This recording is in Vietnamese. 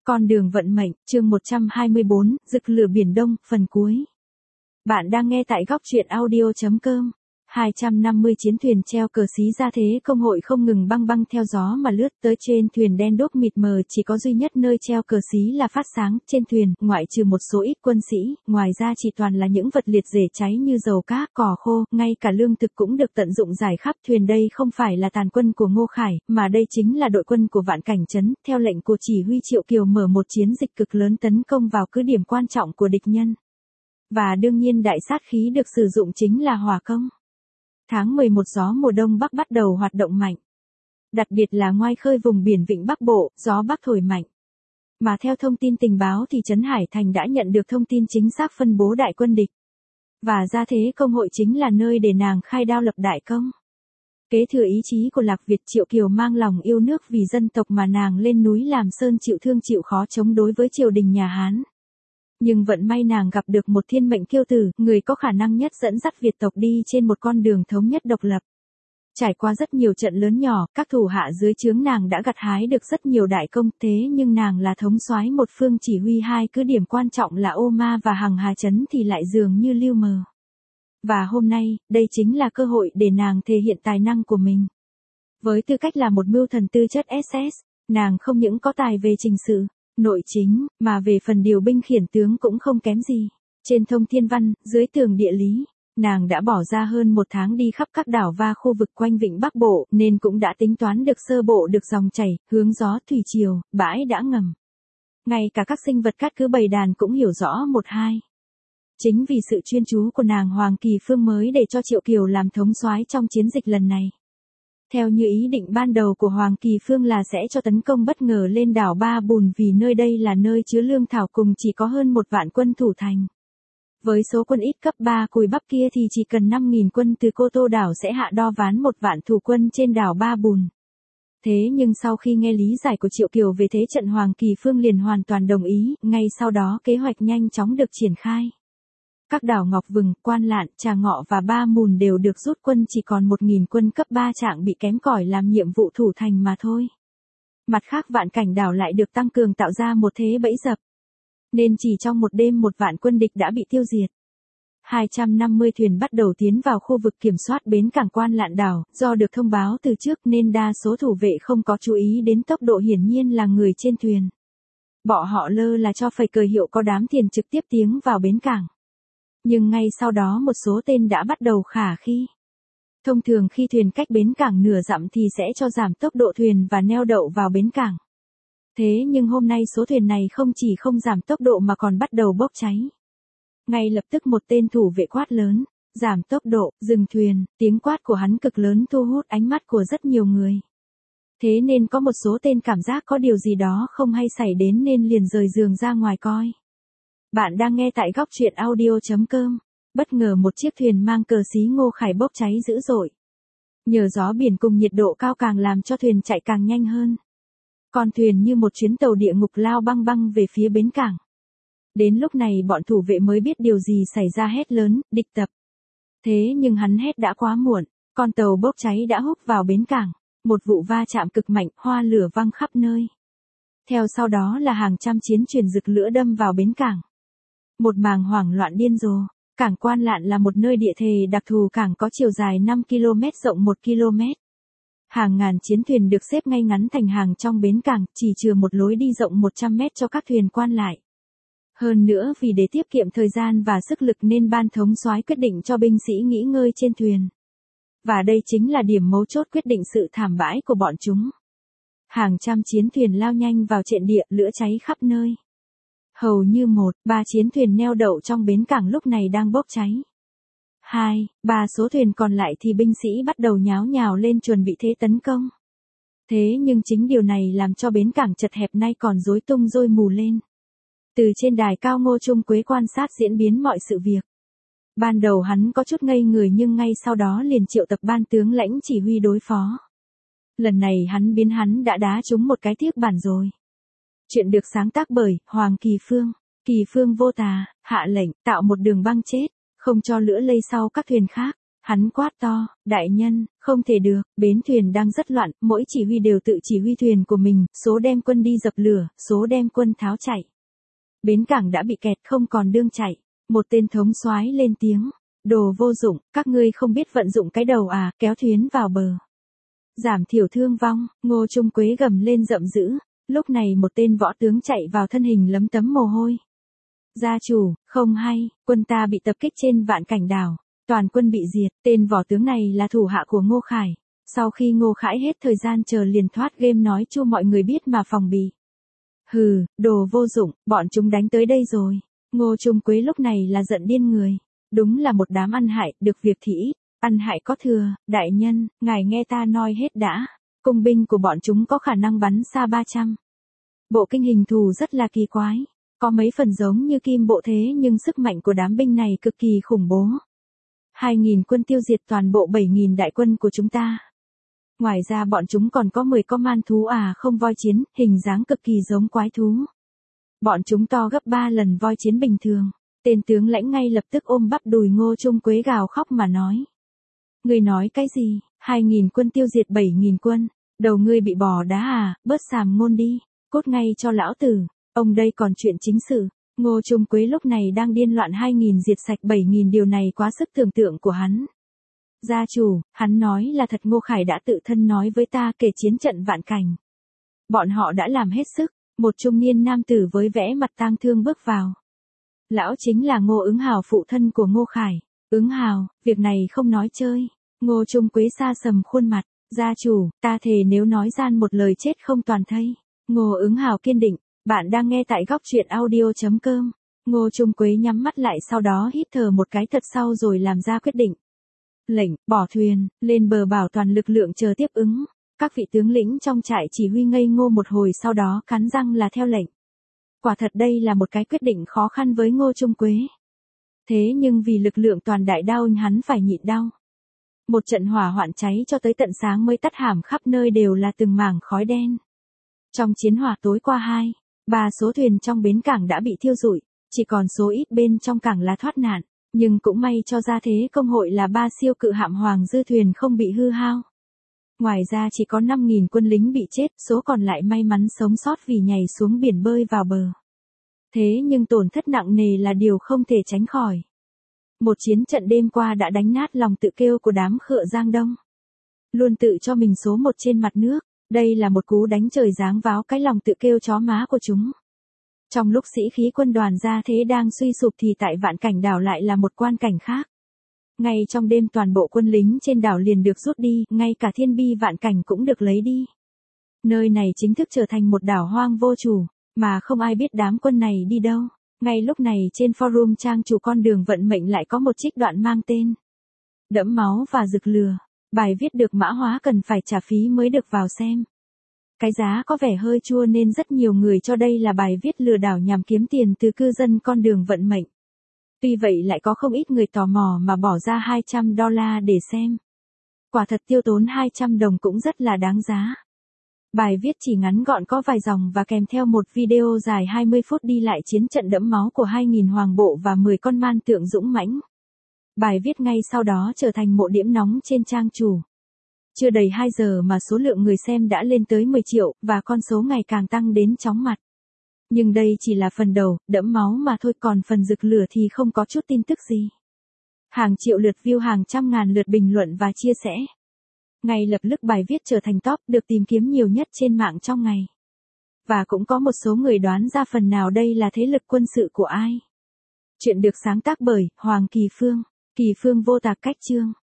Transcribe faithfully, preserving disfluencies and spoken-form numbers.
Con đường vận mệnh, chương một trăm hai mươi bốn, rực lửa biển Đông, phần cuối. Bạn đang nghe tại góc truyện audio chấm com. hai trăm năm mươi chiến thuyền treo cờ xí ra thế công hội không ngừng băng băng theo gió mà lướt tới trên thuyền đen đúc mịt mờ, chỉ có duy nhất nơi treo cờ xí là phát sáng. Trên thuyền, ngoại trừ một số ít quân sĩ, ngoài ra chỉ toàn là những vật liệt rễ cháy như dầu cá, cỏ khô, ngay cả lương thực cũng được tận dụng rải khắp thuyền. Đây không phải là tàn quân của Ngô Khải, mà đây chính là đội quân của Vạn Cảnh Trấn, theo lệnh của chỉ huy Triệu Kiều mở một chiến dịch cực lớn tấn công vào cứ điểm quan trọng của địch nhân. Và đương nhiên đại sát khí được sử dụng chính là hỏa công. Tháng mười một gió mùa đông bắc bắt đầu hoạt động mạnh. Đặc biệt là ngoài khơi vùng biển Vịnh Bắc Bộ, gió bắc thổi mạnh. Mà theo thông tin tình báo thì Trấn Hải Thành đã nhận được thông tin chính xác phân bố đại quân địch. Và ra thế công hội chính là nơi để nàng khai đao lập đại công. Kế thừa ý chí của Lạc Việt, Triệu Kiều mang lòng yêu nước vì dân tộc mà nàng lên núi làm sơn chịu thương chịu khó chống đối với triều đình nhà Hán. Nhưng vận may nàng gặp được một thiên mệnh kiêu tử, người có khả năng nhất dẫn dắt Việt tộc đi trên một con đường thống nhất độc lập. Trải qua rất nhiều trận lớn nhỏ, các thủ hạ dưới trướng nàng đã gặt hái được rất nhiều đại công, thế nhưng nàng là thống soái một phương chỉ huy hai cứ điểm quan trọng là Ô Ma và Hằng Hà Trấn thì lại dường như lưu mờ. Và hôm nay, đây chính là cơ hội để nàng thể hiện tài năng của mình. Với tư cách là một mưu thần tư chất ét ét, nàng không những có tài về trình sự, nội chính, mà về phần điều binh khiển tướng cũng không kém gì. Trên thông thiên văn, dưới tường địa lý, nàng đã bỏ ra hơn một tháng đi khắp các đảo và khu vực quanh Vịnh Bắc Bộ, nên cũng đã tính toán được sơ bộ được dòng chảy, hướng gió thủy triều, bãi đã ngầm. Ngay cả các sinh vật cát cứ bầy đàn cũng hiểu rõ một hai. Chính vì sự chuyên chú của nàng Hoàng Kỳ Phương mới để cho Triệu Kiều làm thống soái trong chiến dịch lần này. Theo như ý định ban đầu của Hoàng Kỳ Phương là sẽ cho tấn công bất ngờ lên đảo Ba Bùn vì nơi đây là nơi chứa lương thảo cùng chỉ có hơn một vạn quân thủ thành. Với số quân ít cấp ba cùi bắp kia thì chỉ cần năm nghìn quân từ Cô Tô đảo sẽ hạ đo ván một vạn thủ quân trên đảo Ba Bùn. Thế nhưng sau khi nghe lý giải của Triệu Kiều về thế trận, Hoàng Kỳ Phương liền hoàn toàn đồng ý, ngay sau đó kế hoạch nhanh chóng được triển khai. Các đảo Ngọc Vừng, Quan Lạn, Trà Ngọ và Ba Mùn đều được rút quân, chỉ còn một nghìn quân cấp ba trạng bị kém cỏi làm nhiệm vụ thủ thành mà thôi. Mặt khác Vạn Cảnh đảo lại được tăng cường tạo ra một thế bẫy dập. Nên chỉ trong một đêm một vạn quân địch đã bị tiêu diệt. hai trăm năm mươi thuyền bắt đầu tiến vào khu vực kiểm soát bến cảng Quan Lạn đảo, do được thông báo từ trước nên đa số thủ vệ không có chú ý đến tốc độ, hiển nhiên là người trên thuyền. Bọn họ lơ là cho phẩy cờ hiệu có đám thuyền trực tiếp tiến vào bến cảng. Nhưng ngay sau đó một số tên đã bắt đầu khả khi. Thông thường khi thuyền cách bến cảng nửa dặm thì sẽ cho giảm tốc độ thuyền và neo đậu vào bến cảng. Thế nhưng hôm nay số thuyền này không chỉ không giảm tốc độ mà còn bắt đầu bốc cháy. Ngay lập tức một tên thủ vệ quát lớn, giảm tốc độ, dừng thuyền. Tiếng quát của hắn cực lớn thu hút ánh mắt của rất nhiều người. Thế nên có một số tên cảm giác có điều gì đó không hay xảy đến nên liền rời giường ra ngoài coi. Bạn đang nghe tại góc truyện audio chấm com. Bất ngờ một chiếc thuyền mang cờ xí Ngô Khải bốc cháy dữ dội. Nhờ gió biển cùng nhiệt độ cao càng làm cho thuyền chạy càng nhanh hơn. Con thuyền như một chuyến tàu địa ngục lao băng băng về phía bến cảng. Đến lúc này bọn thủ vệ mới biết điều gì xảy ra, hét lớn, địch tập. Thế nhưng hắn hét đã quá muộn, con tàu bốc cháy đã húc vào bến cảng. Một vụ va chạm cực mạnh, hoa lửa văng khắp nơi. Theo sau đó là hàng trăm chiến thuyền rực lửa đâm vào bến cảng. Một màng hoảng loạn điên rồ. Cảng Quan Lạn là một nơi địa thế đặc thù, cảng có chiều dài năm ki lô mét rộng một ki lô mét. Hàng ngàn chiến thuyền được xếp ngay ngắn thành hàng trong bến cảng, chỉ chừa một lối đi rộng một trăm mét cho các thuyền quan lại. Hơn nữa vì để tiết kiệm thời gian và sức lực nên ban thống soái quyết định cho binh sĩ nghỉ ngơi trên thuyền. Và đây chính là điểm mấu chốt quyết định sự thảm bại của bọn chúng. Hàng trăm chiến thuyền lao nhanh vào trận địa, lửa cháy khắp nơi. Hầu như một, ba chiến thuyền neo đậu trong bến cảng lúc này đang bốc cháy. Hai, ba số thuyền còn lại thì binh sĩ bắt đầu nháo nhào lên chuẩn bị thế tấn công. Thế nhưng chính điều này làm cho bến cảng chật hẹp nay còn rối tung rối mù lên. Từ trên đài cao Ngô Trung Quế quan sát diễn biến mọi sự việc. Ban đầu hắn có chút ngây người nhưng ngay sau đó liền triệu tập ban tướng lãnh chỉ huy đối phó. Lần này hắn biến hắn đã đá trúng một cái thiết bản rồi. Chuyện được sáng tác bởi Hoàng Kỳ Phương. Kỳ Phương vô tà, hạ lệnh tạo một đường băng chết, không cho lửa lây sau các thuyền khác. Hắn quát to, đại nhân, không thể được, bến thuyền đang rất loạn, mỗi chỉ huy đều tự chỉ huy thuyền của mình, số đem quân đi dập lửa, số đem quân tháo chạy. Bến cảng đã bị kẹt không còn đương chạy. Một tên thống soái lên tiếng, đồ vô dụng, các ngươi không biết vận dụng cái đầu à, kéo thuyền vào bờ. Giảm thiểu thương vong, Ngô Trung Quế gầm lên giận dữ, lúc này một tên võ tướng chạy vào thân hình lấm tấm mồ hôi. Gia chủ, không hay, quân ta bị tập kích trên Vạn Cảnh đảo, toàn quân bị diệt, tên võ tướng này là thủ hạ của Ngô Khải. Sau khi Ngô Khải hết thời gian chờ liền thoát game nói cho mọi người biết mà phòng bị. Hừ, đồ vô dụng, bọn chúng đánh tới đây rồi. Ngô Trung Quế lúc này là giận điên người. Đúng là một đám ăn hại, được việc thì ít, ăn hại có thừa, đại nhân, ngài nghe ta nói hết đã. Cung binh của bọn chúng có khả năng bắn xa ba trăm. Bộ kinh hình thù rất là kỳ quái. Có mấy phần giống như kim bộ thế nhưng sức mạnh của đám binh này cực kỳ khủng bố. Hai nghìn quân tiêu diệt toàn bộ bảy nghìn đại quân của chúng ta. Ngoài ra bọn chúng còn có mười con man thú à không voi chiến, hình dáng cực kỳ giống quái thú. Bọn chúng to gấp ba lần voi chiến bình thường. Tên tướng lãnh ngay lập tức ôm bắp đùi Ngô Trung Quế gào khóc mà nói. Ngươi nói cái gì, hai nghìn quân tiêu diệt bảy nghìn quân, đầu ngươi bị bò đá à, bớt xàm ngôn đi, cốt ngay cho lão tử, ông đây còn chuyện chính sự. Ngô Trung Quế lúc này đang điên loạn hai nghìn diệt sạch bảy nghìn điều này quá sức tưởng tượng của hắn. Gia chủ, hắn nói là thật Ngô Khải đã tự thân nói với ta kể chiến trận Vạn Cảnh. Bọn họ đã làm hết sức, một trung niên nam tử với vẻ mặt tang thương bước vào. Lão chính là Ngô Ứng Hào phụ thân của Ngô Khải. Ứng Hào, việc này không nói chơi. Ngô Trung Quế sa sầm khuôn mặt. Gia chủ, ta thề nếu nói gian một lời chết không toàn thây. Ngô Ứng Hào kiên định. Bạn đang nghe tại góc truyện audio chấm com. Ngô Trung Quế nhắm mắt lại sau đó hít thở một cái thật sâu rồi làm ra quyết định. Lệnh, bỏ thuyền, lên bờ bảo toàn lực lượng chờ tiếp ứng. Các vị tướng lĩnh trong trại chỉ huy ngây ngô một hồi sau đó cắn răng là theo lệnh. Quả thật đây là một cái quyết định khó khăn với Ngô Trung Quế. Thế nhưng vì lực lượng toàn đại đao hắn phải nhịn đau. Một trận hỏa hoạn cháy cho tới tận sáng mới tắt hàm khắp nơi đều là từng mảng khói đen. Trong chiến hỏa tối qua hai, ba số thuyền trong bến cảng đã bị thiêu rụi, chỉ còn số ít bên trong cảng là thoát nạn, nhưng cũng may cho ra thế công hội là ba siêu cự hạm Hoàng Dư thuyền không bị hư hao. Ngoài ra chỉ có năm nghìn quân lính bị chết, số còn lại may mắn sống sót vì nhảy xuống biển bơi vào bờ. Thế nhưng tổn thất nặng nề là điều không thể tránh khỏi. Một chiến trận đêm qua đã đánh nát lòng tự kêu của đám khựa Giang Đông. Luôn tự cho mình số một trên mặt nước, đây là một cú đánh trời giáng váo cái lòng tự kêu chó má của chúng. Trong lúc sĩ khí quân đoàn Gia Thế đang suy sụp thì tại Vạn Cảnh đảo lại là một quan cảnh khác. Ngay trong đêm toàn bộ quân lính trên đảo liền được rút đi, ngay cả thiên bi Vạn Cảnh cũng được lấy đi. Nơi này chính thức trở thành một đảo hoang vô chủ, mà không ai biết đám quân này đi đâu. Ngay lúc này trên forum trang chủ con đường vận mệnh lại có một trích đoạn mang tên Đẫm máu và rực lửa. Bài viết được mã hóa cần phải trả phí mới được vào xem. Cái giá có vẻ hơi chua nên rất nhiều người cho đây là bài viết lừa đảo nhằm kiếm tiền từ cư dân con đường vận mệnh. Tuy vậy lại có không ít người tò mò mà bỏ ra hai trăm đô la để xem. Quả thật tiêu tốn hai trăm đồng cũng rất là đáng giá. Bài viết chỉ ngắn gọn có vài dòng và kèm theo một video dài hai mươi phút đi lại chiến trận đẫm máu của hai nghìn hoàng bộ và mười con man tượng dũng mãnh. Bài viết ngay sau đó trở thành một điểm nóng trên trang chủ. Chưa đầy hai giờ mà số lượng người xem đã lên tới mười triệu, và con số ngày càng tăng đến chóng mặt. Nhưng đây chỉ là phần đầu, đẫm máu mà thôi, còn phần rực lửa thì không có chút tin tức gì. Hàng triệu lượt view, hàng trăm ngàn lượt bình luận và chia sẻ. Ngay lập tức bài viết trở thành top được tìm kiếm nhiều nhất trên mạng trong ngày. Và cũng có một số người đoán ra phần nào đây là thế lực quân sự của ai. Chuyện được sáng tác bởi Hoàng Kỳ Phương, Kỳ Phương vô tạc cách chương.